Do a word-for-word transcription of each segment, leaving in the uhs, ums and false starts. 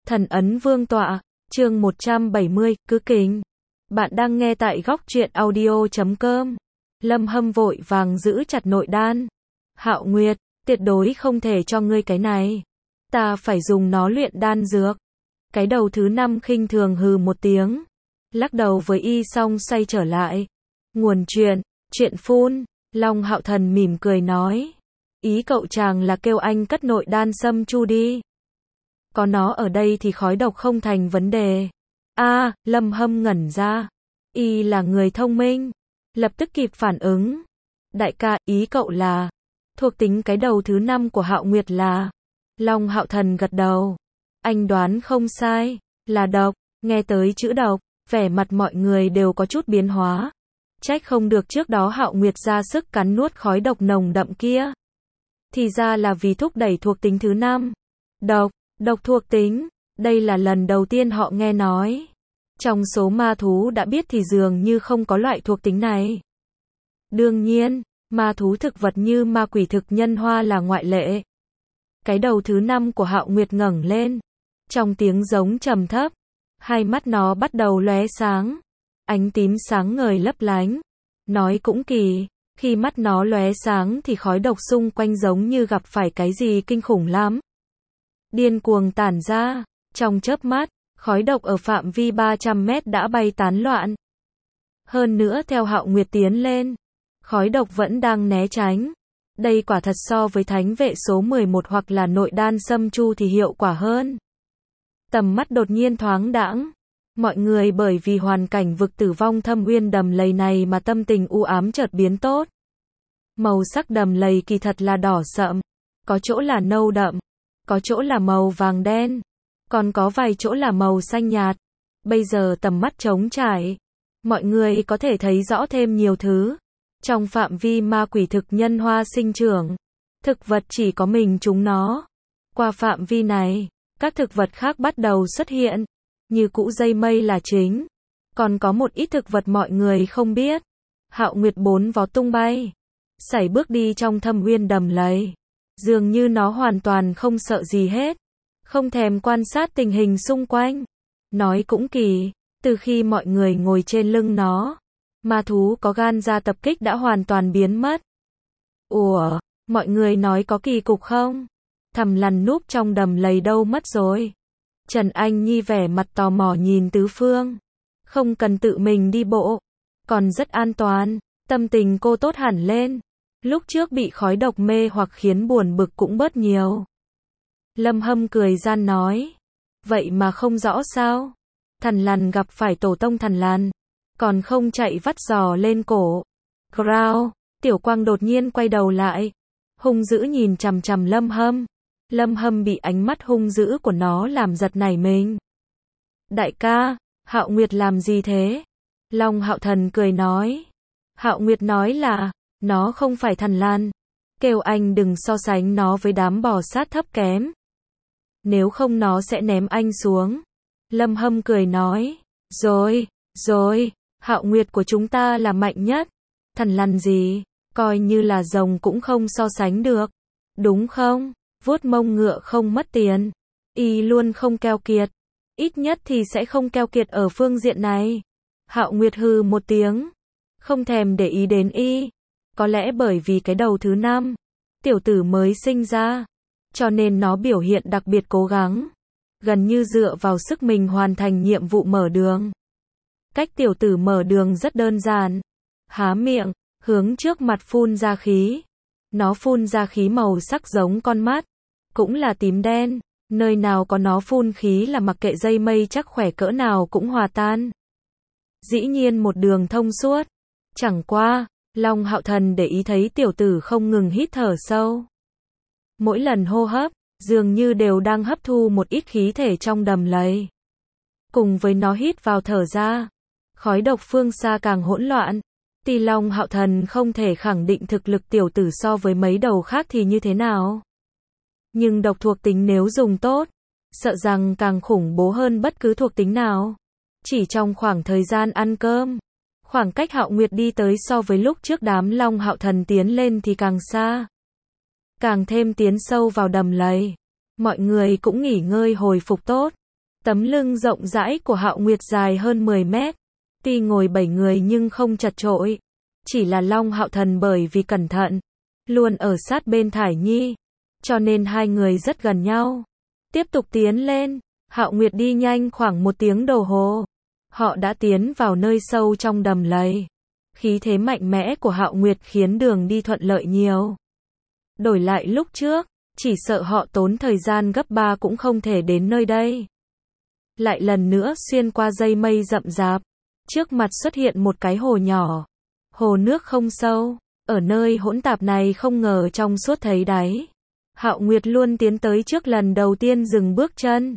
Thần ấn vương tọa, chương một trăm bảy mươi, cứ kính. Bạn đang nghe tại góc truyện audio chấm com. Lâm Hâm vội vàng giữ chặt nội đan. Hạo Nguyệt, tuyệt đối không thể cho ngươi cái này. Ta phải dùng nó luyện đan dược. Cái đầu thứ năm khinh thường hừ một tiếng. Lắc đầu với y xong xoay trở lại. Nguồn chuyện, chuyện phun. Long Hạo Thần mỉm cười nói. Ý cậu chàng là kêu anh cất nội đan sâm chu đi. Có nó ở đây thì khói độc không thành vấn đề. A, à, Lâm Hâm ngẩn ra. Y là người thông minh. Lập tức kịp phản ứng. Đại ca, ý cậu là. Thuộc tính cái đầu thứ năm của Hạo Nguyệt là. Long Hạo Thần gật đầu. Anh đoán không sai. Là độc. Nghe tới chữ độc, vẻ mặt mọi người đều có chút biến hóa. Trách không được trước đó Hạo Nguyệt ra sức cắn nuốt khói độc nồng đậm kia. Thì ra là vì thúc đẩy thuộc tính thứ năm. Độc. Độc thuộc tính, đây là lần đầu tiên họ nghe nói. Trong số ma thú đã biết thì dường như không có loại thuộc tính này. Đương nhiên, ma thú thực vật như ma quỷ thực nhân hoa là ngoại lệ. Cái đầu thứ năm của Hạo Nguyệt ngẩng lên. Trong tiếng giống trầm thấp, hai mắt nó bắt đầu lóe sáng. Ánh tím sáng ngời lấp lánh. Nói cũng kỳ, khi mắt nó lóe sáng thì khói độc xung quanh giống như gặp phải cái gì kinh khủng lắm. Điên cuồng tản ra, trong chớp mắt, khói độc ở phạm vi ba trăm mét đã bay tán loạn. Hơn nữa theo Hạo Nguyệt tiến lên, khói độc vẫn đang né tránh. Đây quả thật so với thánh vệ số mười một hoặc là nội đan sâm chu thì hiệu quả hơn. Tầm mắt đột nhiên thoáng đãng. Mọi người bởi vì hoàn cảnh vực tử vong thâm uyên đầm lầy này mà tâm tình u ám chợt biến tốt. Màu sắc đầm lầy kỳ thật là đỏ sậm, có chỗ là nâu đậm. Có chỗ là màu vàng đen, còn có vài chỗ là màu xanh nhạt. Bây giờ tầm mắt trống trải, mọi người có thể thấy rõ thêm nhiều thứ. Trong phạm vi ma quỷ thực nhân hoa sinh trưởng, thực vật chỉ có mình chúng nó. Qua phạm vi này, các thực vật khác bắt đầu xuất hiện, như củ dây mây là chính. Còn có một ít thực vật mọi người không biết. Hạo Nguyệt bốn vó tung bay, sải bước đi trong thâm uyên đầm lầy. Dường như nó hoàn toàn không sợ gì hết. Không thèm quan sát tình hình xung quanh. Nói cũng kỳ, từ khi mọi người ngồi trên lưng nó, ma thú có gan ra tập kích đã hoàn toàn biến mất. Ủa, mọi người nói có kỳ cục không? Thầm lằn núp trong đầm lầy đâu mất rồi? Trần Anh Nhi vẻ mặt tò mò nhìn tứ phương. Không cần tự mình đi bộ. Còn rất an toàn. Tâm tình cô tốt hẳn lên. Lúc trước bị khói độc mê hoặc khiến buồn bực cũng bớt nhiều. Lâm Hâm cười gian nói. Vậy mà không rõ sao? Thần lằn gặp phải tổ tông thần lằn. Còn không chạy vắt giò lên cổ. Growl. Tiểu Quang đột nhiên quay đầu lại. Hung dữ nhìn chằm chằm Lâm Hâm. Lâm Hâm bị ánh mắt hung dữ của nó làm giật nảy mình. Đại ca, Hạo Nguyệt làm gì thế? Long Hạo Thần cười nói. Hạo Nguyệt nói là. Nó không phải thần lằn. Kêu anh đừng so sánh nó với đám bò sát thấp kém. Nếu không nó sẽ ném anh xuống. Lâm Hâm cười nói. Rồi, rồi, Hạo Nguyệt của chúng ta là mạnh nhất. Thần lằn gì, coi như là rồng cũng không so sánh được. Đúng không? Vuốt mông ngựa không mất tiền. Y luôn không keo kiệt. Ít nhất thì sẽ không keo kiệt ở phương diện này. Hạo Nguyệt hừ một tiếng. Không thèm để ý đến y. Có lẽ bởi vì cái đầu thứ năm, tiểu tử mới sinh ra, cho nên nó biểu hiện đặc biệt cố gắng, gần như dựa vào sức mình hoàn thành nhiệm vụ mở đường. Cách tiểu tử mở đường rất đơn giản, há miệng, hướng trước mặt phun ra khí. Nó phun ra khí màu sắc giống con mắt, cũng là tím đen, nơi nào có nó phun khí là mặc kệ dây mây chắc khỏe cỡ nào cũng hòa tan. Dĩ nhiên một đường thông suốt, chẳng qua. Long Hạo Thần để ý thấy tiểu tử không ngừng hít thở sâu. Mỗi lần hô hấp, dường như đều đang hấp thu một ít khí thể trong đầm lầy. Cùng với nó hít vào thở ra, khói độc phương xa càng hỗn loạn. Tuy Long Hạo Thần không thể khẳng định thực lực tiểu tử so với mấy đầu khác thì như thế nào. Nhưng độc thuộc tính nếu dùng tốt, sợ rằng càng khủng bố hơn bất cứ thuộc tính nào. Chỉ trong khoảng thời gian ăn cơm, khoảng cách Hạo Nguyệt đi tới so với lúc trước đám Long Hạo Thần tiến lên thì càng xa. Càng thêm tiến sâu vào đầm lầy. Mọi người cũng nghỉ ngơi hồi phục tốt. Tấm lưng rộng rãi của Hạo Nguyệt dài hơn mười mét. Tuy ngồi bảy người nhưng không chật chội. Chỉ là Long Hạo Thần bởi vì cẩn thận, luôn ở sát bên Thải Nhi, cho nên hai người rất gần nhau. Tiếp tục tiến lên, Hạo Nguyệt đi nhanh khoảng một tiếng đồng hồ. Họ đã tiến vào nơi sâu trong đầm lầy. Khí thế mạnh mẽ của Hạo Nguyệt khiến đường đi thuận lợi nhiều. Đổi lại lúc trước, chỉ sợ họ tốn thời gian gấp ba cũng không thể đến nơi đây. Lại lần nữa xuyên qua dây mây rậm rạp. Trước mặt xuất hiện một cái hồ nhỏ. Hồ nước không sâu. Ở nơi hỗn tạp này không ngờ trong suốt thấy đáy. Hạo Nguyệt luôn tiến tới trước lần đầu tiên dừng bước chân.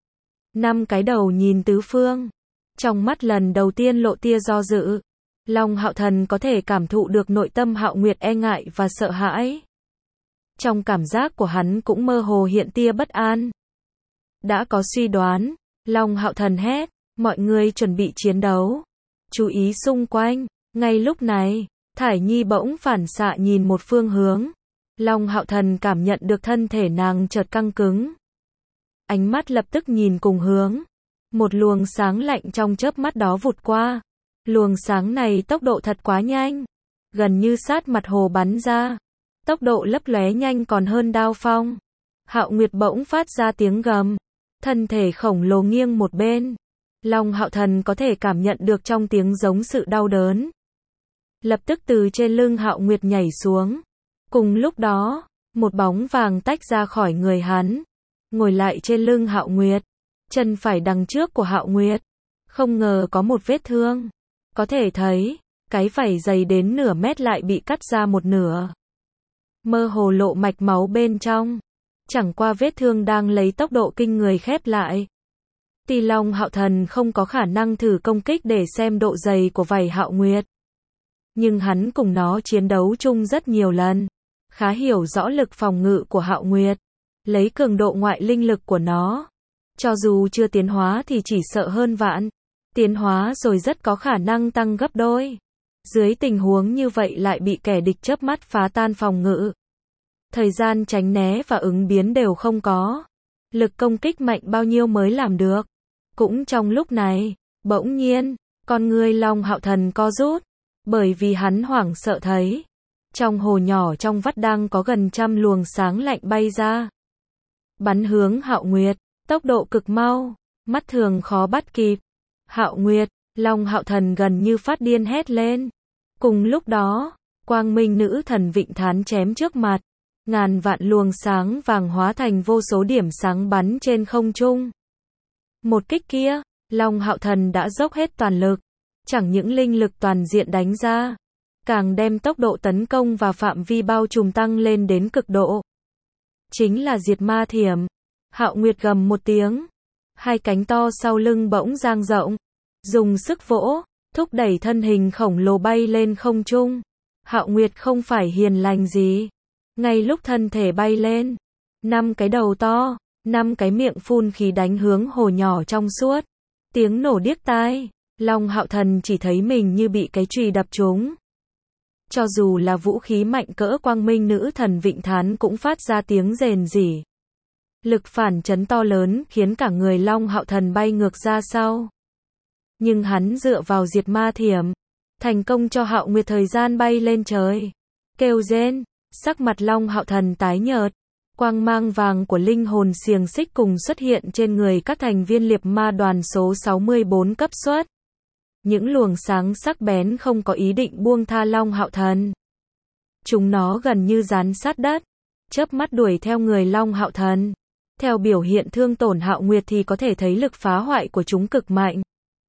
Năm cái đầu nhìn tứ phương. Trong mắt lần đầu tiên lộ tia do dự. Long Hạo Thần có thể cảm thụ được nội tâm Hạo Nguyệt e ngại và sợ hãi. Trong cảm giác của hắn cũng mơ hồ hiện tia bất an. Đã có suy đoán, Long Hạo Thần hét, mọi người chuẩn bị chiến đấu. Chú ý xung quanh. Ngay lúc này, Thải Nhi bỗng phản xạ nhìn một phương hướng. Long Hạo Thần cảm nhận được thân thể nàng chợt căng cứng. Ánh mắt lập tức nhìn cùng hướng. Một luồng sáng lạnh trong chớp mắt đó vụt qua. Luồng sáng này tốc độ thật quá nhanh. Gần như sát mặt hồ bắn ra. Tốc độ lấp lóe nhanh còn hơn đao phong. Hạo Nguyệt bỗng phát ra tiếng gầm. Thân thể khổng lồ nghiêng một bên. Long Hạo Thần có thể cảm nhận được trong tiếng giống sự đau đớn. Lập tức từ trên lưng Hạo Nguyệt nhảy xuống. Cùng lúc đó, một bóng vàng tách ra khỏi người hắn. Ngồi lại trên lưng Hạo Nguyệt. Chân phải đằng trước của Hạo Nguyệt. Không ngờ có một vết thương. Có thể thấy, cái vảy dày đến nửa mét lại bị cắt ra một nửa. Mơ hồ lộ mạch máu bên trong. Chẳng qua vết thương đang lấy tốc độ kinh người khép lại. Tuy Long Hạo Thần không có khả năng thử công kích để xem độ dày của vảy Hạo Nguyệt. Nhưng hắn cùng nó chiến đấu chung rất nhiều lần. Khá hiểu rõ lực phòng ngự của Hạo Nguyệt. Lấy cường độ ngoại linh lực của nó. Cho dù chưa tiến hóa thì chỉ sợ hơn vạn. Tiến hóa rồi rất có khả năng tăng gấp đôi. Dưới tình huống như vậy lại bị kẻ địch chớp mắt phá tan phòng ngự. Thời gian tránh né và ứng biến đều không có. Lực công kích mạnh bao nhiêu mới làm được. Cũng trong lúc này, bỗng nhiên, con ngươi Long Hạo Thần co rút. Bởi vì hắn hoảng sợ thấy. Trong hồ nhỏ trong vắt đang có gần trăm luồng sáng lạnh bay ra. Bắn hướng Hạo Nguyệt, tốc độ cực mau, mắt thường khó bắt kịp. Hạo Nguyệt, Long Hạo Thần gần như phát điên hét lên. Cùng lúc đó, quang minh nữ thần Vịnh Thán chém trước mặt. Ngàn vạn luồng sáng vàng hóa thành vô số điểm sáng bắn trên không trung. Một kích kia, Long Hạo Thần đã dốc hết toàn lực. Chẳng những linh lực toàn diện đánh ra, càng đem tốc độ tấn công và phạm vi bao trùm tăng lên đến cực độ. Chính là diệt ma thiểm. Hạo Nguyệt gầm một tiếng. Hai cánh to sau lưng bỗng dang rộng. Dùng sức vỗ, thúc đẩy thân hình khổng lồ bay lên không trung. Hạo Nguyệt không phải hiền lành gì. Ngay lúc thân thể bay lên, năm cái đầu to, năm cái miệng phun khí đánh hướng hồ nhỏ trong suốt. Tiếng nổ điếc tai. Long Hạo Thần chỉ thấy mình như bị cái chùy đập trúng. Cho dù là vũ khí mạnh cỡ quang minh nữ thần Vịnh Thán cũng phát ra tiếng rền rỉ. Lực phản chấn to lớn khiến cả người Long Hạo Thần bay ngược ra sau. Nhưng hắn dựa vào diệt ma thiểm, thành công cho Hạo Nguyệt thời gian bay lên trời. Kêu rên, sắc mặt Long Hạo Thần tái nhợt. Quang mang vàng của linh hồn xiềng xích cùng xuất hiện trên người các thành viên liệp ma đoàn số sáu mươi bốn cấp xuất. Những luồng sáng sắc bén không có ý định buông tha Long Hạo Thần. Chúng nó gần như dán sát đất, chớp mắt đuổi theo người Long Hạo Thần. Theo biểu hiện thương tổn Hạo Nguyệt thì có thể thấy lực phá hoại của chúng cực mạnh.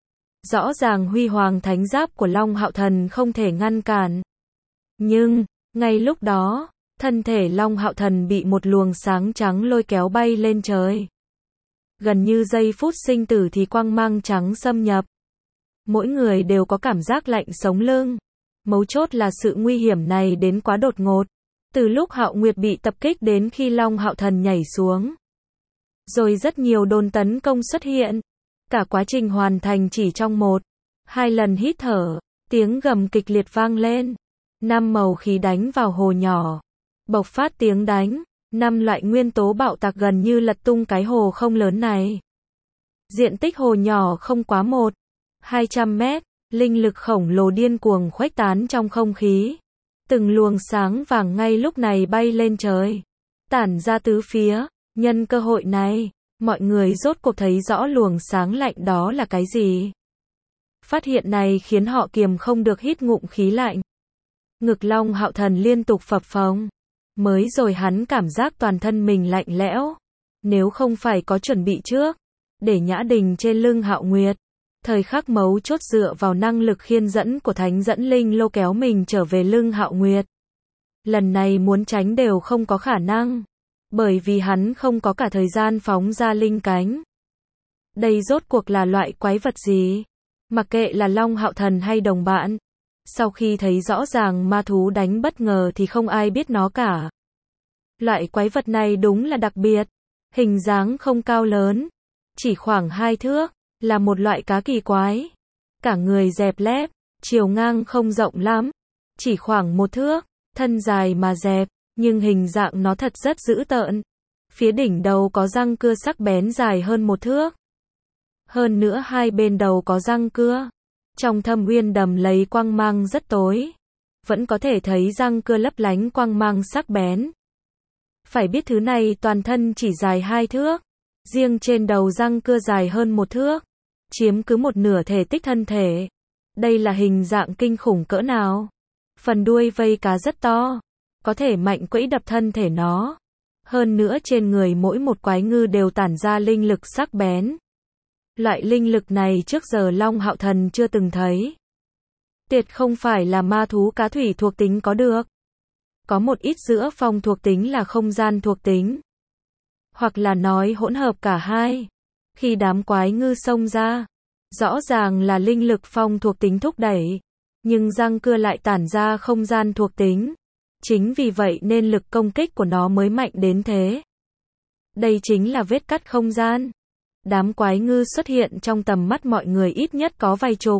Rõ ràng huy hoàng thánh giáp của Long Hạo Thần không thể ngăn cản. Nhưng, ngay lúc đó, thân thể Long Hạo Thần bị một luồng sáng trắng lôi kéo bay lên trời. Gần như giây phút sinh tử thì quang mang trắng xâm nhập. Mỗi người đều có cảm giác lạnh sống lưng. Mấu chốt là sự nguy hiểm này đến quá đột ngột. Từ lúc Hạo Nguyệt bị tập kích đến khi Long Hạo Thần nhảy xuống. Rồi rất nhiều đòn tấn công xuất hiện. Cả quá trình hoàn thành chỉ trong một, hai lần hít thở. Tiếng gầm kịch liệt vang lên. Năm màu khí đánh vào hồ nhỏ. Bộc phát tiếng đánh. Năm loại nguyên tố bạo tạc gần như lật tung cái hồ không lớn này. Diện tích hồ nhỏ không quá một phẩy hai trăm mét, linh lực khổng lồ điên cuồng khuếch tán trong không khí. Từng luồng sáng vàng ngay lúc này bay lên trời, tản ra tứ phía. Nhân cơ hội này, mọi người rốt cuộc thấy rõ luồng sáng lạnh đó là cái gì. Phát hiện này khiến họ kiềm không được hít ngụm khí lạnh. Ngực Long Hạo Thần liên tục phập phồng. Mới rồi hắn cảm giác toàn thân mình lạnh lẽo. Nếu không phải có chuẩn bị trước, để Nhã Đình trên lưng Hạo Nguyệt, thời khắc mấu chốt dựa vào năng lực khiên dẫn của Thánh Dẫn Linh Lô kéo mình trở về lưng Hạo Nguyệt. Lần này muốn tránh đều không có khả năng, bởi vì hắn không có cả thời gian phóng ra linh cánh. Đây rốt cuộc là loại quái vật gì? Mặc kệ là Long Hạo Thần hay đồng bạn, sau khi thấy rõ ràng ma thú đánh bất ngờ thì không ai biết nó cả. Loại quái vật này đúng là đặc biệt, hình dáng không cao lớn, chỉ khoảng hai thước, là một loại cá kỳ quái. Cả người dẹp lép, chiều ngang không rộng lắm, chỉ khoảng một thước, thân dài mà dẹp, nhưng hình dạng nó thật rất dữ tợn. Phía đỉnh đầu có răng cưa sắc bén dài hơn một thước. Hơn nữa hai bên đầu có răng cưa. Trong thâm uyên đầm lấy quang mang rất tối, vẫn có thể thấy răng cưa lấp lánh quang mang sắc bén. Phải biết thứ này toàn thân chỉ dài hai thước, riêng trên đầu răng cưa dài hơn một thước, chiếm cứ một nửa thể tích thân thể. Đây là hình dạng kinh khủng cỡ nào? Phần đuôi vây cá rất to, có thể mạnh quẫy đập thân thể nó. Hơn nữa trên người mỗi một quái ngư đều tản ra linh lực sắc bén. Loại linh lực này trước giờ Long Hạo Thần chưa từng thấy. Tuyệt không phải là ma thú cá thủy thuộc tính có được. Có một ít giữa phong thuộc tính là không gian thuộc tính. Hoặc là nói hỗn hợp cả hai. Khi đám quái ngư xông ra, rõ ràng là linh lực phong thuộc tính thúc đẩy, nhưng răng cưa lại tản ra không gian thuộc tính. Chính vì vậy nên lực công kích của nó mới mạnh đến thế. Đây chính là vết cắt không gian. Đám quái ngư xuất hiện trong tầm mắt mọi người ít nhất có vài chục.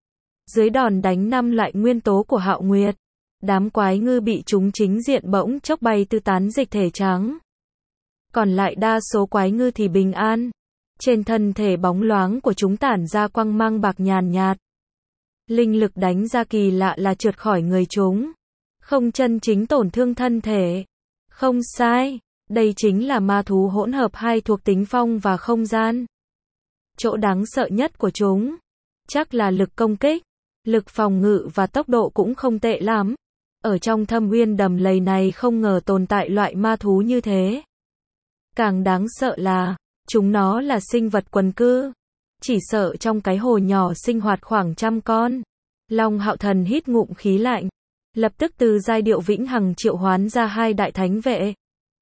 Dưới đòn đánh năm loại nguyên tố của Hạo Nguyệt, đám quái ngư bị chúng chính diện bỗng chốc bay tứ tán dịch thể trắng. Còn lại đa số quái ngư thì bình an. Trên thân thể bóng loáng của chúng tản ra quang mang bạc nhàn nhạt. Linh lực đánh ra kỳ lạ là trượt khỏi người chúng. Không chân chính tổn thương thân thể. Không sai, đây chính là ma thú hỗn hợp hai thuộc tính phong và không gian. Chỗ đáng sợ nhất của chúng, chắc là lực công kích, lực phòng ngự và tốc độ cũng không tệ lắm. Ở trong thâm uyên đầm lầy này không ngờ tồn tại loại ma thú như thế. Càng đáng sợ là, chúng nó là sinh vật quần cư. Chỉ sợ trong cái hồ nhỏ sinh hoạt khoảng trăm con. Long Hạo Thần hít ngụm khí lạnh. Lập tức từ giai điệu vĩnh hằng triệu hoán ra hai đại thánh vệ.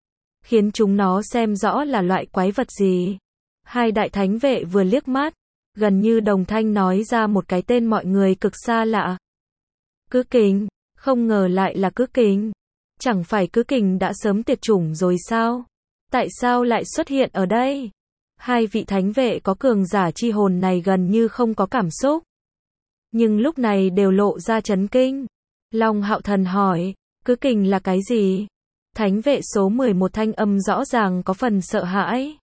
Khiến chúng nó xem rõ là loại quái vật gì. Hai đại thánh vệ vừa liếc mắt, gần như đồng thanh nói ra một cái tên mọi người cực xa lạ. Cứ Kình, không ngờ lại là Cứ Kình. Chẳng phải Cứ Kình đã sớm tuyệt chủng rồi sao? Tại sao lại xuất hiện ở đây? Hai vị thánh vệ có cường giả chi hồn này gần như không có cảm xúc. Nhưng lúc này đều lộ ra chấn kinh. Long Hạo Thần hỏi, Cứ Kình là cái gì? Thánh vệ số mười một thanh âm rõ ràng có phần sợ hãi.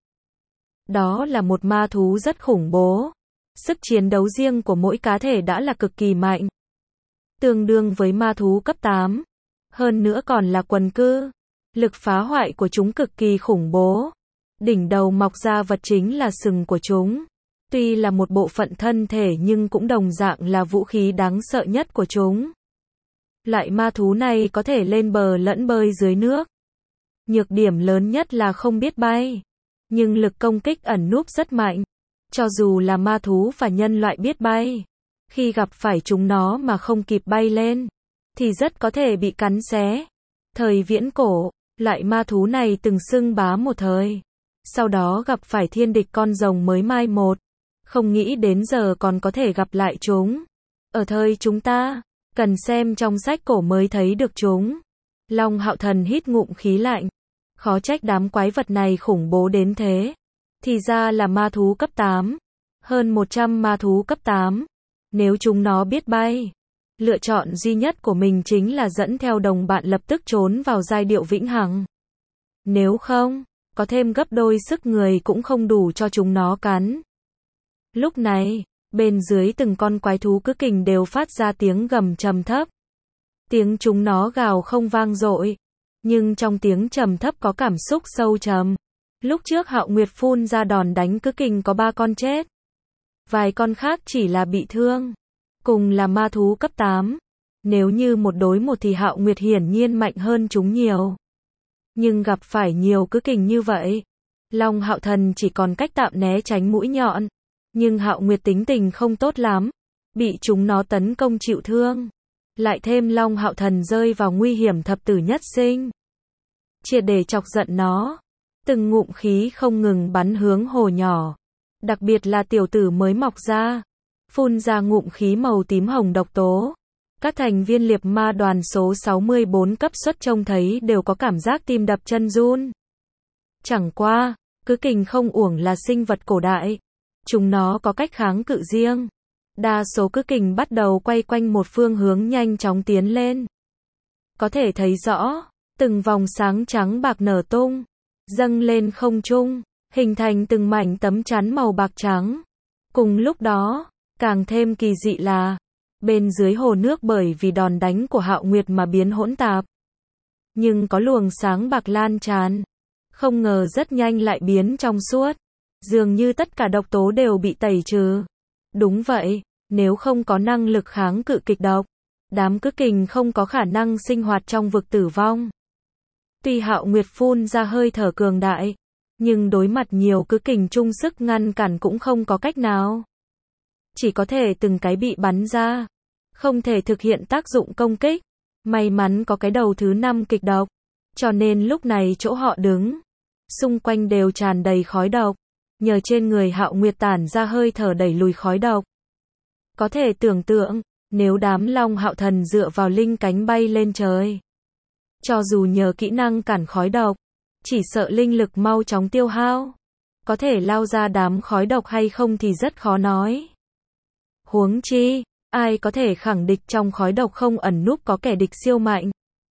Đó là một ma thú rất khủng bố. Sức chiến đấu riêng của mỗi cá thể đã là cực kỳ mạnh. Tương đương với ma thú cấp tám. Hơn nữa còn là quần cư. Lực phá hoại của chúng cực kỳ khủng bố. Đỉnh đầu mọc ra vật chính là sừng của chúng. Tuy là một bộ phận thân thể nhưng cũng đồng dạng là vũ khí đáng sợ nhất của chúng. Loại ma thú này có thể lên bờ lẫn bơi dưới nước. Nhược điểm lớn nhất là không biết bay. Nhưng lực công kích ẩn núp rất mạnh. Cho dù là ma thú và nhân loại biết bay, khi gặp phải chúng nó mà không kịp bay lên, thì rất có thể bị cắn xé. Thời viễn cổ, loại ma thú này từng xưng bá một thời. Sau đó gặp phải thiên địch con rồng mới mai một. Không nghĩ đến giờ còn có thể gặp lại chúng. Ở thời chúng ta, cần xem trong sách cổ mới thấy được chúng. Long Hạo Thần hít ngụm khí lạnh. Khó trách đám quái vật này khủng bố đến thế. Thì ra là ma thú cấp tám. Hơn một trăm ma thú cấp tám. Nếu chúng nó biết bay, lựa chọn duy nhất của mình chính là dẫn theo đồng bạn lập tức trốn vào giai điệu vĩnh hằng. Nếu không, có thêm gấp đôi sức người cũng không đủ cho chúng nó cắn. Lúc này, bên dưới từng con quái thú cứ kình đều phát ra tiếng gầm trầm thấp. Tiếng chúng nó gào không vang dội, nhưng trong tiếng trầm thấp có cảm xúc sâu trầm. Lúc trước Hạo Nguyệt phun ra đòn đánh cứ kình có ba con chết. Vài con khác chỉ là bị thương. Cùng là ma thú cấp tám. Nếu như một đối một thì Hạo Nguyệt hiển nhiên mạnh hơn chúng nhiều. Nhưng gặp phải nhiều cứ kình như vậy, Long Hạo Thần chỉ còn cách tạm né tránh mũi nhọn. Nhưng Hạo Nguyệt tính tình không tốt lắm, bị chúng nó tấn công chịu thương. Lại thêm Long Hạo Thần rơi vào nguy hiểm thập tử nhất sinh. Triệt để chọc giận nó, từng ngụm khí không ngừng bắn hướng hồ nhỏ. Đặc biệt là tiểu tử mới mọc ra, phun ra ngụm khí màu tím hồng độc tố. Các thành viên liệp ma đoàn số sáu mươi bốn cấp xuất trông thấy đều có cảm giác tim đập chân run. Chẳng qua, cứ kình không uổng là sinh vật cổ đại. Chúng nó có cách kháng cự riêng. Đa số cứ kình bắt đầu quay quanh một phương hướng nhanh chóng tiến lên. Có thể thấy rõ, từng vòng sáng trắng bạc nở tung, dâng lên không trung, hình thành từng mảnh tấm chắn màu bạc trắng. Cùng lúc đó, càng thêm kỳ dị là, bên dưới hồ nước bởi vì đòn đánh của Hạo Nguyệt mà biến hỗn tạp. Nhưng có luồng sáng bạc lan tràn, không ngờ rất nhanh lại biến trong suốt. Dường như tất cả độc tố đều bị tẩy trừ. Đúng vậy, nếu không có năng lực kháng cự kịch độc, đám cứ kình không có khả năng sinh hoạt trong vực tử vong. Tuy Hạo Nguyệt phun ra hơi thở cường đại, nhưng đối mặt nhiều cứ kình chung sức ngăn cản cũng không có cách nào. Chỉ có thể từng cái bị bắn ra, không thể thực hiện tác dụng công kích. May mắn có cái đầu thứ năm kịch độc, cho nên lúc này chỗ họ đứng, xung quanh đều tràn đầy khói độc. Nhờ trên người Hạo Nguyệt tản ra hơi thở đẩy lùi khói độc. Có thể tưởng tượng, nếu đám Long Hạo Thần dựa vào linh cánh bay lên trời, cho dù nhờ kỹ năng cản khói độc, chỉ sợ linh lực mau chóng tiêu hao, có thể lao ra đám khói độc hay không thì rất khó nói. Huống chi, ai có thể khẳng định trong khói độc không ẩn núp có kẻ địch siêu mạnh.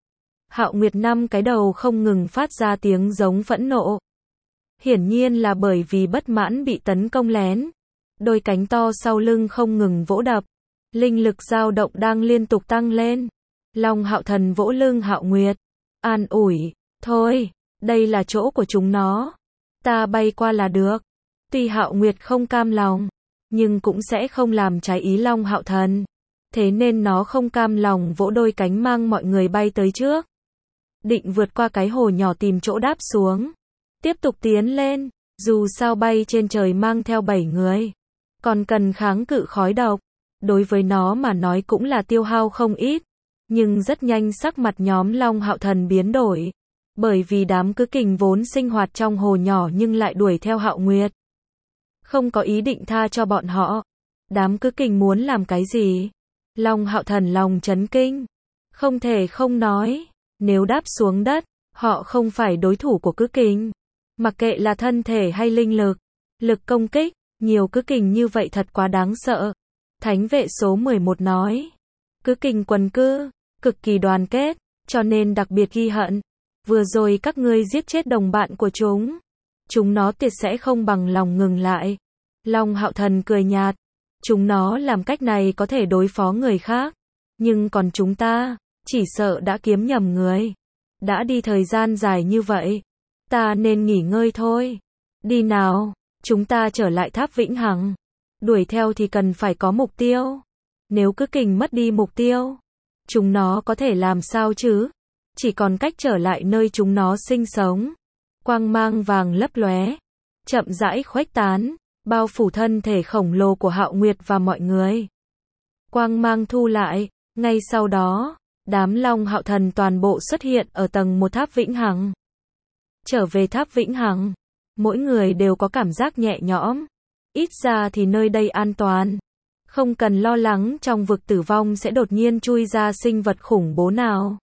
Hạo Nguyệt năm cái đầu không ngừng phát ra tiếng giống phẫn nộ. Hiển nhiên là bởi vì bất mãn bị tấn công lén. Đôi cánh to sau lưng không ngừng vỗ đập. Linh lực dao động đang liên tục tăng lên. Long Hạo Thần vỗ lưng Hạo Nguyệt. An ủi, thôi, đây là chỗ của chúng nó. Ta bay qua là được. Tuy Hạo Nguyệt không cam lòng, nhưng cũng sẽ không làm trái ý Long Hạo Thần. Thế nên nó không cam lòng vỗ đôi cánh mang mọi người bay tới trước. Định vượt qua cái hồ nhỏ tìm chỗ đáp xuống. Tiếp tục tiến lên, dù sao bay trên trời mang theo bảy người. Còn cần kháng cự khói độc. Đối với nó mà nói cũng là tiêu hao không ít. Nhưng rất nhanh sắc mặt nhóm Long Hạo Thần biến đổi. Bởi vì đám cứ kình vốn sinh hoạt trong hồ nhỏ nhưng lại đuổi theo Hạo Nguyệt. Không có ý định tha cho bọn họ. Đám cứ kình muốn làm cái gì? Long Hạo Thần lòng chấn kinh. Không thể không nói, nếu đáp xuống đất, họ không phải đối thủ của cứ kình. Mặc kệ là thân thể hay linh lực, lực công kích, nhiều cứ kình như vậy thật quá đáng sợ. Thánh vệ số mười một nói, cứ kình quần cư, cực kỳ đoàn kết, cho nên đặc biệt ghi hận. Vừa rồi các ngươi giết chết đồng bạn của chúng. Chúng nó tuyệt sẽ không bằng lòng ngừng lại. Long Hạo Thần cười nhạt. Chúng nó làm cách này có thể đối phó người khác. Nhưng còn chúng ta, chỉ sợ đã kiếm nhầm người. Đã đi thời gian dài như vậy. Ta nên nghỉ ngơi thôi. Đi nào, chúng ta trở lại tháp Vĩnh Hằng. Đuổi theo thì cần phải có mục tiêu. Nếu cứ kình mất đi mục tiêu, chúng nó có thể làm sao chứ? Chỉ còn cách trở lại nơi chúng nó sinh sống. Quang mang vàng lấp lóe, chậm rãi khuếch tán, bao phủ thân thể khổng lồ của Hạo Nguyệt và mọi người. Quang mang thu lại, ngay sau đó, đám Long Hạo Thần toàn bộ xuất hiện ở tầng một tháp Vĩnh Hằng. Trở về tháp Vĩnh Hằng, mỗi người đều có cảm giác nhẹ nhõm. Ít ra thì nơi đây an toàn. Không cần lo lắng trong vực tử vong sẽ đột nhiên chui ra sinh vật khủng bố nào.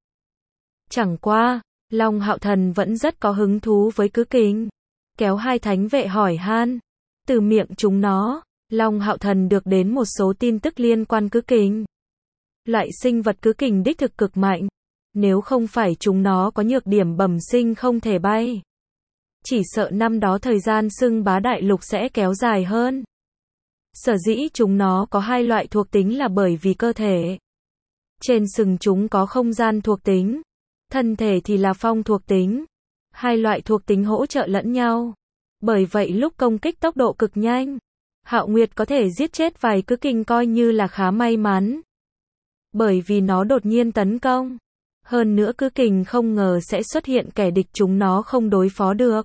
Chẳng qua, Long Hạo Thần vẫn rất có hứng thú với cứ kình. Kéo hai thánh vệ hỏi han. Từ miệng chúng nó, Long Hạo Thần được đến một số tin tức liên quan cứ kình. Loại sinh vật cứ kình đích thực cực mạnh. Nếu không phải chúng nó có nhược điểm bẩm sinh không thể bay, chỉ sợ năm đó thời gian xưng bá đại lục sẽ kéo dài hơn. Sở dĩ chúng nó có hai loại thuộc tính là bởi vì cơ thể trên sừng chúng có không gian thuộc tính, thân thể thì là phong thuộc tính. Hai loại thuộc tính hỗ trợ lẫn nhau. Bởi vậy lúc công kích tốc độ cực nhanh, Hạo Nguyệt có thể giết chết vài cứ kình coi như là khá may mắn. Bởi vì nó đột nhiên tấn công. Hơn nữa cứ kình không ngờ sẽ xuất hiện kẻ địch chúng nó không đối phó được.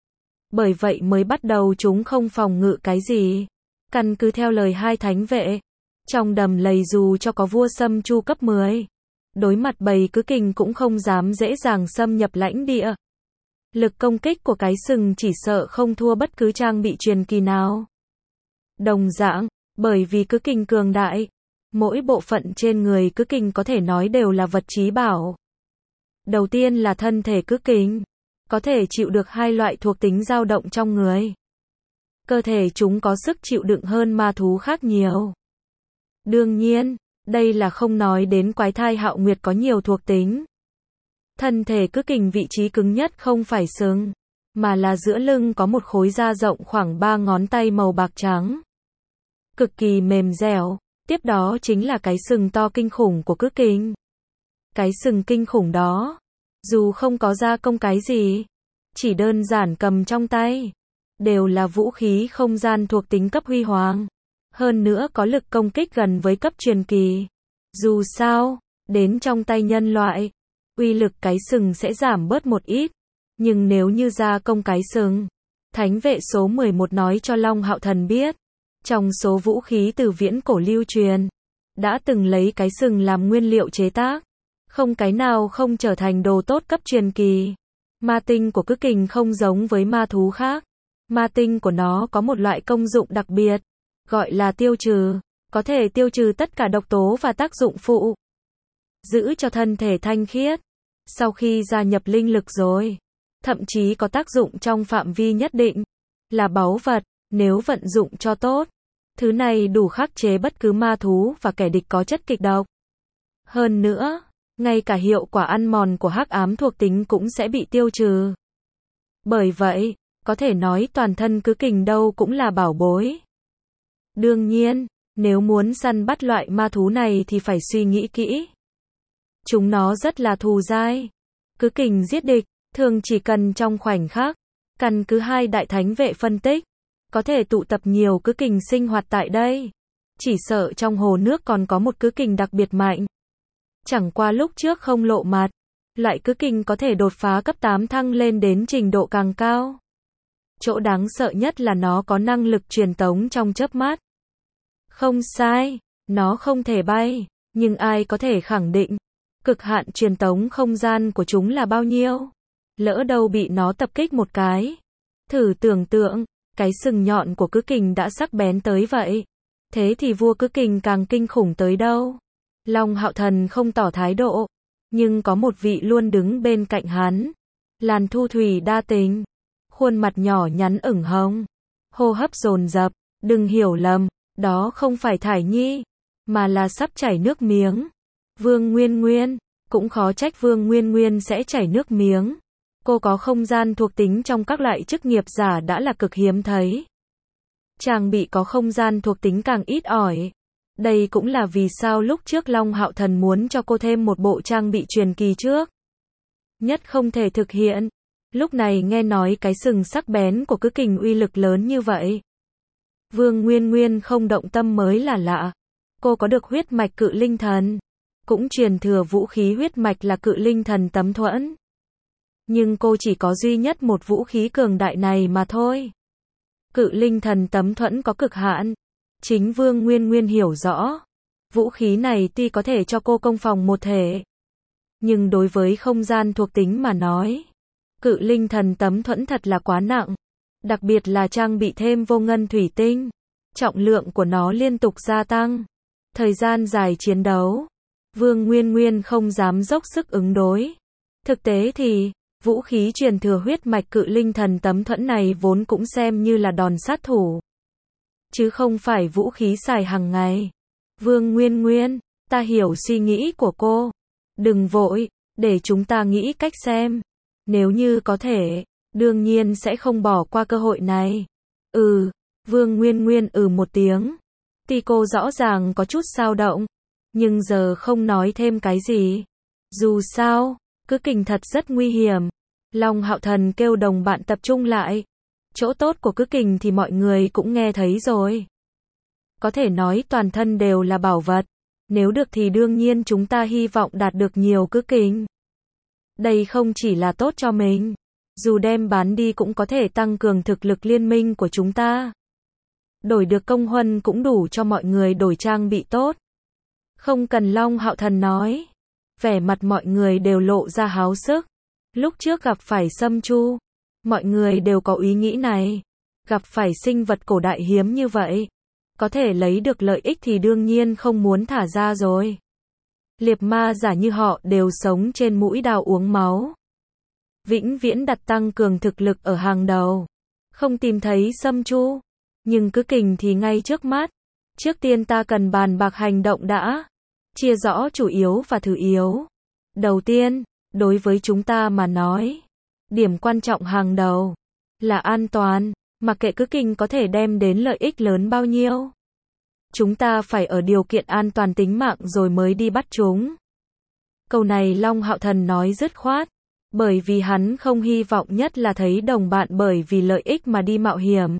Bởi vậy mới bắt đầu chúng không phòng ngự cái gì. Căn cứ theo lời hai thánh vệ, trong đầm lầy dù cho có vua Sâm Chu cấp mười, đối mặt bầy cứ kình cũng không dám dễ dàng xâm nhập lãnh địa. Lực công kích của cái sừng chỉ sợ không thua bất cứ trang bị truyền kỳ nào. Đồng dạng, bởi vì cứ kình cường đại, mỗi bộ phận trên người cứ kình có thể nói đều là vật chí bảo. Đầu tiên là thân thể cứ kình, có thể chịu được hai loại thuộc tính dao động trong người. Cơ thể chúng có sức chịu đựng hơn ma thú khác nhiều. Đương nhiên, đây là không nói đến quái thai Hạo Nguyệt có nhiều thuộc tính. Thân thể cứ kình vị trí cứng nhất không phải sừng, mà là giữa lưng có một khối da rộng khoảng ba ngón tay màu bạc trắng. Cực kỳ mềm dẻo, tiếp đó chính là cái sừng to kinh khủng của cứ kình. Cái sừng kinh khủng đó, dù không có gia công cái gì, chỉ đơn giản cầm trong tay, đều là vũ khí không gian thuộc tính cấp huy hoàng. Hơn nữa có lực công kích gần với cấp truyền kỳ. Dù sao, đến trong tay nhân loại, uy lực cái sừng sẽ giảm bớt một ít. Nhưng nếu như gia công cái sừng, thánh vệ số mười một nói cho Long Hạo Thần biết, trong số vũ khí từ viễn cổ lưu truyền, đã từng lấy cái sừng làm nguyên liệu chế tác, không cái nào không trở thành đồ tốt cấp truyền kỳ. Ma tinh của cứ kình không giống với ma thú khác. Ma tinh của nó có một loại công dụng đặc biệt, gọi là tiêu trừ, có thể tiêu trừ tất cả độc tố và tác dụng phụ, giữ cho thân thể thanh khiết. Sau khi gia nhập linh lực rồi, thậm chí có tác dụng trong phạm vi nhất định, là báu vật, nếu vận dụng cho tốt. Thứ này đủ khắc chế bất cứ ma thú và kẻ địch có chất kịch độc. Hơn nữa, ngay cả hiệu quả ăn mòn của hắc ám thuộc tính cũng sẽ bị tiêu trừ. Bởi vậy, có thể nói toàn thân cứ kình đâu cũng là bảo bối. Đương nhiên, nếu muốn săn bắt loại ma thú này thì phải suy nghĩ kỹ. Chúng nó rất là thù dai. Cứ kình giết địch, thường chỉ cần trong khoảnh khắc. Căn cứ hai đại thánh vệ phân tích, có thể tụ tập nhiều cứ kình sinh hoạt tại đây. Chỉ sợ trong hồ nước còn có một cứ kình đặc biệt mạnh. Chẳng qua lúc trước không lộ mặt. Loại cứ kình có thể đột phá cấp tám thăng lên đến trình độ càng cao. Chỗ đáng sợ nhất là nó có năng lực truyền tống trong chớp mắt. Không sai, nó không thể bay, nhưng ai có thể khẳng định cực hạn truyền tống không gian của chúng là bao nhiêu? Lỡ đâu bị nó tập kích một cái. Thử tưởng tượng, cái sừng nhọn của cứ kình đã sắc bén tới vậy. Thế thì vua cứ kình càng kinh khủng tới đâu? Long Hạo Thần không tỏ thái độ, nhưng có một vị luôn đứng bên cạnh hắn. Làn Thu Thủy đa tình, khuôn mặt nhỏ nhắn ửng hồng, hô hấp dồn dập, đừng hiểu lầm, đó không phải Thải Nhi, mà là sắp chảy nước miếng. Vương Nguyên Nguyên, cũng khó trách Vương Nguyên Nguyên sẽ chảy nước miếng. Cô có không gian thuộc tính trong các loại chức nghiệp giả đã là cực hiếm thấy. Trang bị có không gian thuộc tính càng ít ỏi. Đây cũng là vì sao lúc trước Long Hạo Thần muốn cho cô thêm một bộ trang bị truyền kỳ trước. Nhất không thể thực hiện. Lúc này nghe nói cái sừng sắc bén của cứ kình uy lực lớn như vậy. Vương Nguyên Nguyên không động tâm mới là lạ. Cô có được huyết mạch cự linh thần. Cũng truyền thừa vũ khí huyết mạch là cự linh thần tấm thuẫn. Nhưng cô chỉ có duy nhất một vũ khí cường đại này mà thôi. Cự linh thần tấm thuẫn có cực hạn. Chính Vương Nguyên Nguyên hiểu rõ. Vũ khí này tuy có thể cho cô công phòng một thể. Nhưng đối với không gian thuộc tính mà nói, cự linh thần tấm thuẫn thật là quá nặng. Đặc biệt là trang bị thêm vô ngân thủy tinh. Trọng lượng của nó liên tục gia tăng. Thời gian dài chiến đấu, Vương Nguyên Nguyên không dám dốc sức ứng đối. Thực tế thì, vũ khí truyền thừa huyết mạch cự linh thần tấm thuẫn này vốn cũng xem như là đòn sát thủ. Chứ không phải vũ khí xài hàng ngày. Vương Nguyên Nguyên, ta hiểu suy nghĩ của cô. Đừng vội, để chúng ta nghĩ cách xem. Nếu như có thể, đương nhiên sẽ không bỏ qua cơ hội này. Ừ, Vương Nguyên Nguyên ừ một tiếng. Tuy cô rõ ràng có chút dao động, nhưng giờ không nói thêm cái gì. Dù sao, cứ kình thật rất nguy hiểm. Long Hạo Thần kêu đồng bạn tập trung lại. Chỗ tốt của cứ kình thì mọi người cũng nghe thấy rồi. Có thể nói toàn thân đều là bảo vật. Nếu được thì đương nhiên chúng ta hy vọng đạt được nhiều cứ kình. Đây không chỉ là tốt cho mình. Dù đem bán đi cũng có thể tăng cường thực lực liên minh của chúng ta. Đổi được công huân cũng đủ cho mọi người đổi trang bị tốt. Không cần Long Hạo Thần nói. Vẻ mặt mọi người đều lộ ra háo sức. Lúc trước gặp phải Sâm Chu, mọi người đều có ý nghĩ này. Gặp phải sinh vật cổ đại hiếm như vậy, có thể lấy được lợi ích thì đương nhiên không muốn thả ra rồi. Liệp ma giả như họ đều sống trên mũi đao uống máu. Vĩnh viễn đặt tăng cường thực lực ở hàng đầu. Không tìm thấy Sâm Chu, nhưng cứ kình thì ngay trước mắt. Trước tiên ta cần bàn bạc hành động đã. Chia rõ chủ yếu và thứ yếu. Đầu tiên, đối với chúng ta mà nói, điểm quan trọng hàng đầu là an toàn, mặc kệ cứ kình có thể đem đến lợi ích lớn bao nhiêu. Chúng ta phải ở điều kiện an toàn tính mạng rồi mới đi bắt chúng. Câu này Long Hạo Thần nói dứt khoát, bởi vì hắn không hy vọng nhất là thấy đồng bạn bởi vì lợi ích mà đi mạo hiểm.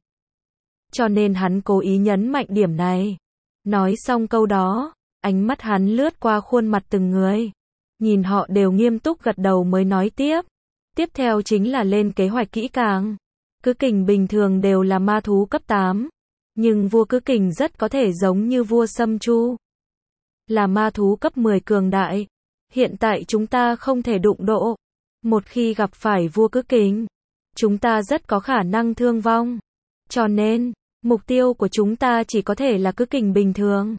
Cho nên hắn cố ý nhấn mạnh điểm này. Nói xong câu đó, ánh mắt hắn lướt qua khuôn mặt từng người. Nhìn họ đều nghiêm túc gật đầu mới nói tiếp. Tiếp theo chính là lên kế hoạch kỹ càng. Cứ kình bình thường đều là ma thú cấp tám. Nhưng vua cứ kình rất có thể giống như vua Sâm Chu. Là ma thú cấp mười cường đại. Hiện tại chúng ta không thể đụng độ. Một khi gặp phải vua cứ kình, chúng ta rất có khả năng thương vong. Cho nên, mục tiêu của chúng ta chỉ có thể là cứ kình bình thường.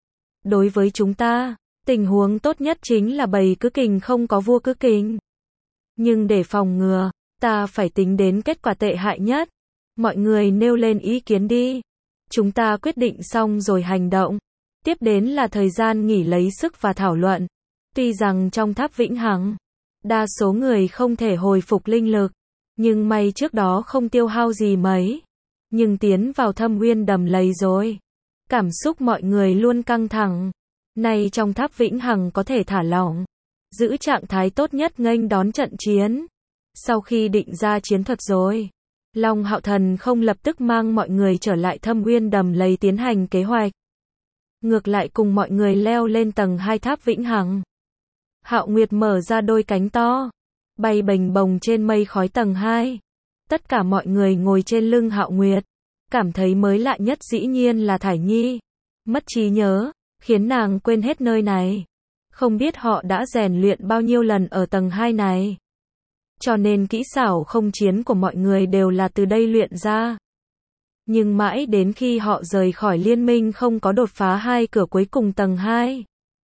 Đối với chúng ta, tình huống tốt nhất chính là bầy cứ kình không có vua cứ kình. Nhưng để phòng ngừa, ta phải tính đến kết quả tệ hại nhất. Mọi người nêu lên ý kiến đi. Chúng ta quyết định xong rồi hành động. Tiếp đến là thời gian nghỉ lấy sức và thảo luận. Tuy rằng trong tháp vĩnh hằng, đa số người không thể hồi phục linh lực. Nhưng may trước đó không tiêu hao gì mấy. Nhưng tiến vào thâm uyên đầm lầy rồi. Cảm xúc mọi người luôn căng thẳng. Nay trong tháp vĩnh hằng có thể thả lỏng. Giữ trạng thái tốt nhất nghênh đón trận chiến. Sau khi định ra chiến thuật rồi, Long Hạo Thần không lập tức mang mọi người trở lại thâm uyên đầm lầy tiến hành kế hoạch. Ngược lại cùng mọi người leo lên tầng hai tháp vĩnh hằng. Hạo Nguyệt mở ra đôi cánh to, bay bềnh bồng trên mây khói tầng hai. Tất cả mọi người ngồi trên lưng Hạo Nguyệt. Cảm thấy mới lạ nhất dĩ nhiên là Thải Nhi. Mất trí nhớ, khiến nàng quên hết nơi này. Không biết họ đã rèn luyện bao nhiêu lần ở tầng hai này. Cho nên kỹ xảo không chiến của mọi người đều là từ đây luyện ra. Nhưng mãi đến khi họ rời khỏi liên minh không có đột phá hai cửa cuối cùng tầng hai.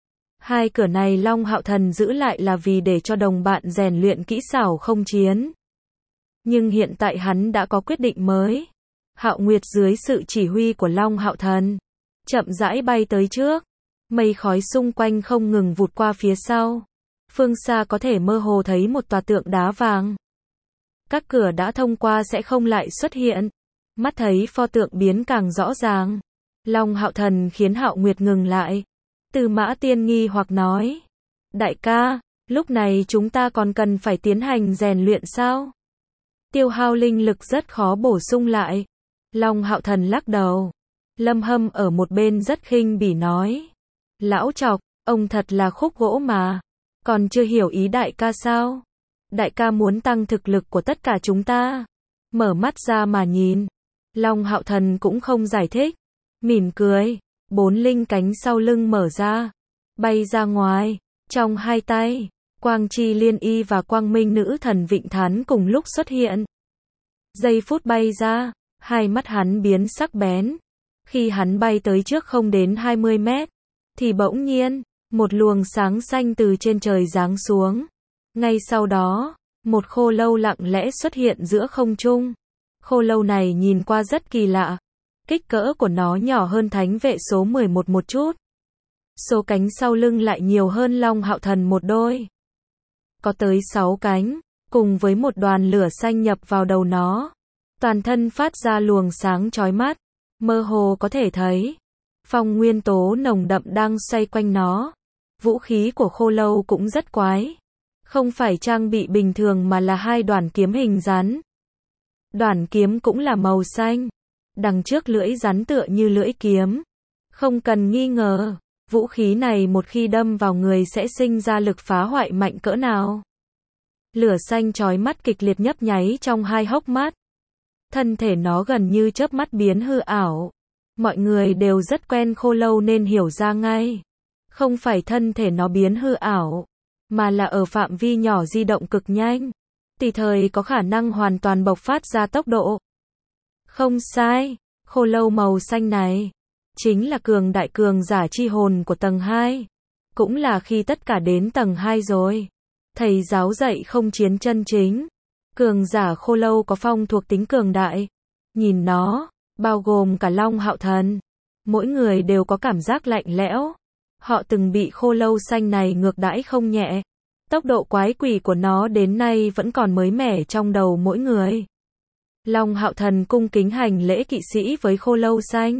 Hai cửa này Long Hạo Thần giữ lại là vì để cho đồng bạn rèn luyện kỹ xảo không chiến. Nhưng hiện tại hắn đã có quyết định mới. Hạo Nguyệt dưới sự chỉ huy của Long Hạo Thần, chậm rãi bay tới trước. Mây khói xung quanh không ngừng vụt qua phía sau. Phương xa có thể mơ hồ thấy một tòa tượng đá vàng. Các cửa đã thông qua sẽ không lại xuất hiện. Mắt thấy pho tượng biến càng rõ ràng. Long Hạo Thần khiến Hạo Nguyệt ngừng lại. Tư Mã Tiên nghi hoặc nói. Đại ca, lúc này chúng ta còn cần phải tiến hành rèn luyện sao? Tiêu hao linh lực rất khó bổ sung lại. Long Hạo Thần lắc đầu. Lâm Hâm ở một bên rất khinh bỉ nói. Lão Trọc, ông thật là khúc gỗ mà. Còn chưa hiểu ý đại ca sao? Đại ca muốn tăng thực lực của tất cả chúng ta. Mở mắt ra mà nhìn. Long Hạo Thần cũng không giải thích. Mỉm cười. Bốn linh cánh sau lưng mở ra. Bay ra ngoài. Trong hai tay, Quang Chi Liên Y và Quang Minh Nữ Thần Vịnh Thán cùng lúc xuất hiện. Giây phút bay ra, hai mắt hắn biến sắc bén. Khi hắn bay tới trước không đến hai mươi mét, thì bỗng nhiên, một luồng sáng xanh từ trên trời giáng xuống. Ngay sau đó, một khô lâu lặng lẽ xuất hiện giữa không trung. Khô lâu này nhìn qua rất kỳ lạ. Kích cỡ của nó nhỏ hơn thánh vệ số mười một một chút. Số cánh sau lưng lại nhiều hơn Long Hạo Thần một đôi. Có tới sáu cánh, cùng với một đoàn lửa xanh nhập vào đầu nó. Toàn thân phát ra luồng sáng chói mắt. Mơ hồ có thể thấy, phong nguyên tố nồng đậm đang xoay quanh nó. Vũ khí của khô lâu cũng rất quái. Không phải trang bị bình thường mà là hai đoản kiếm hình rắn. Đoản kiếm cũng là màu xanh. Đằng trước lưỡi rắn tựa như lưỡi kiếm. Không cần nghi ngờ, vũ khí này một khi đâm vào người sẽ sinh ra lực phá hoại mạnh cỡ nào. Lửa xanh chói mắt kịch liệt nhấp nháy trong hai hốc mắt. Thân thể nó gần như chớp mắt biến hư ảo. Mọi người đều rất quen khô lâu nên hiểu ra ngay. Không phải thân thể nó biến hư ảo, mà là ở phạm vi nhỏ di động cực nhanh. Tùy thời có khả năng hoàn toàn bộc phát ra tốc độ. Không sai, khô lâu màu xanh này chính là cường đại cường giả chi hồn của tầng hai. Cũng là khi tất cả đến tầng hai rồi. Thầy giáo dạy không chiến chân chính. Cường giả khô lâu có phong thuộc tính cường đại. Nhìn nó, bao gồm cả Long Hạo Thần. Mỗi người đều có cảm giác lạnh lẽo. Họ từng bị khô lâu xanh này ngược đãi không nhẹ. Tốc độ quái quỷ của nó đến nay vẫn còn mới mẻ trong đầu mỗi người. Long Hạo Thần cung kính hành lễ kỵ sĩ với khô lâu xanh.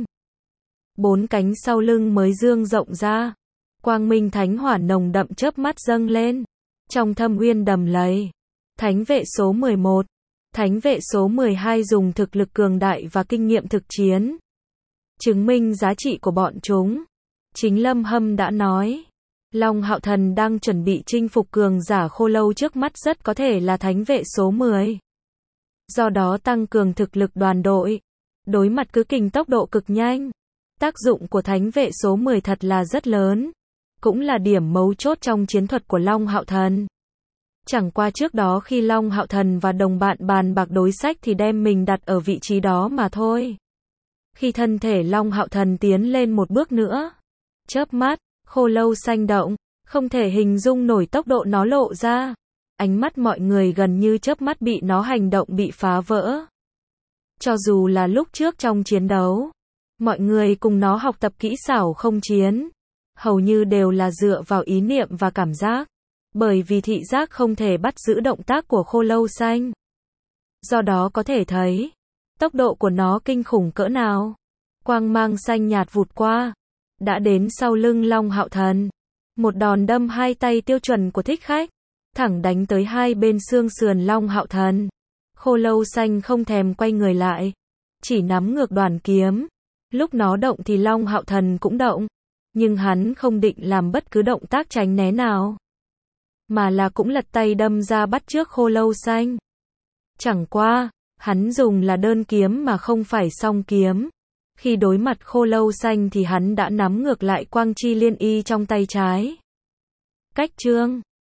Bốn cánh sau lưng mới dương rộng ra. Quang minh thánh hỏa nồng đậm chớp mắt dâng lên. Trong thâm uyên đầm lầy. Thánh vệ số mười một. Thánh vệ số mười hai dùng thực lực cường đại và kinh nghiệm thực chiến. Chứng minh giá trị của bọn chúng. Chính Lâm Hâm đã nói. Long Hạo Thần đang chuẩn bị chinh phục cường giả khô lâu trước mắt rất có thể là thánh vệ số mười. Do đó tăng cường thực lực đoàn đội. Đối mặt cứ kình tốc độ cực nhanh. Tác dụng của thánh vệ số mười thật là rất lớn. Cũng là điểm mấu chốt trong chiến thuật của Long Hạo Thần. Chẳng qua trước đó khi Long Hạo Thần và đồng bạn bàn bạc đối sách thì đem mình đặt ở vị trí đó mà thôi. Khi thân thể Long Hạo Thần tiến lên một bước nữa. Chớp mắt, khô lâu xanh động, không thể hình dung nổi tốc độ nó lộ ra. Ánh mắt mọi người gần như chớp mắt bị nó hành động bị phá vỡ. Cho dù là lúc trước trong chiến đấu, mọi người cùng nó học tập kỹ xảo không chiến. Hầu như đều là dựa vào ý niệm và cảm giác. Bởi vì thị giác không thể bắt giữ động tác của khô lâu xanh. Do đó có thể thấy, tốc độ của nó kinh khủng cỡ nào. Quang mang xanh nhạt vụt qua. Đã đến sau lưng Long Hạo Thần. Một đòn đâm hai tay tiêu chuẩn của thích khách. Thẳng đánh tới hai bên xương sườn Long Hạo Thần. Khô lâu xanh không thèm quay người lại. Chỉ nắm ngược đoàn kiếm. Lúc nó động thì Long Hạo Thần cũng động. Nhưng hắn không định làm bất cứ động tác tránh né nào. Mà là cũng lật tay đâm ra bắt trước khô lâu xanh. Chẳng qua, hắn dùng là đơn kiếm mà không phải song kiếm. Khi đối mặt khô lâu xanh thì hắn đã nắm ngược lại quang chi liên y trong tay trái. Cách chương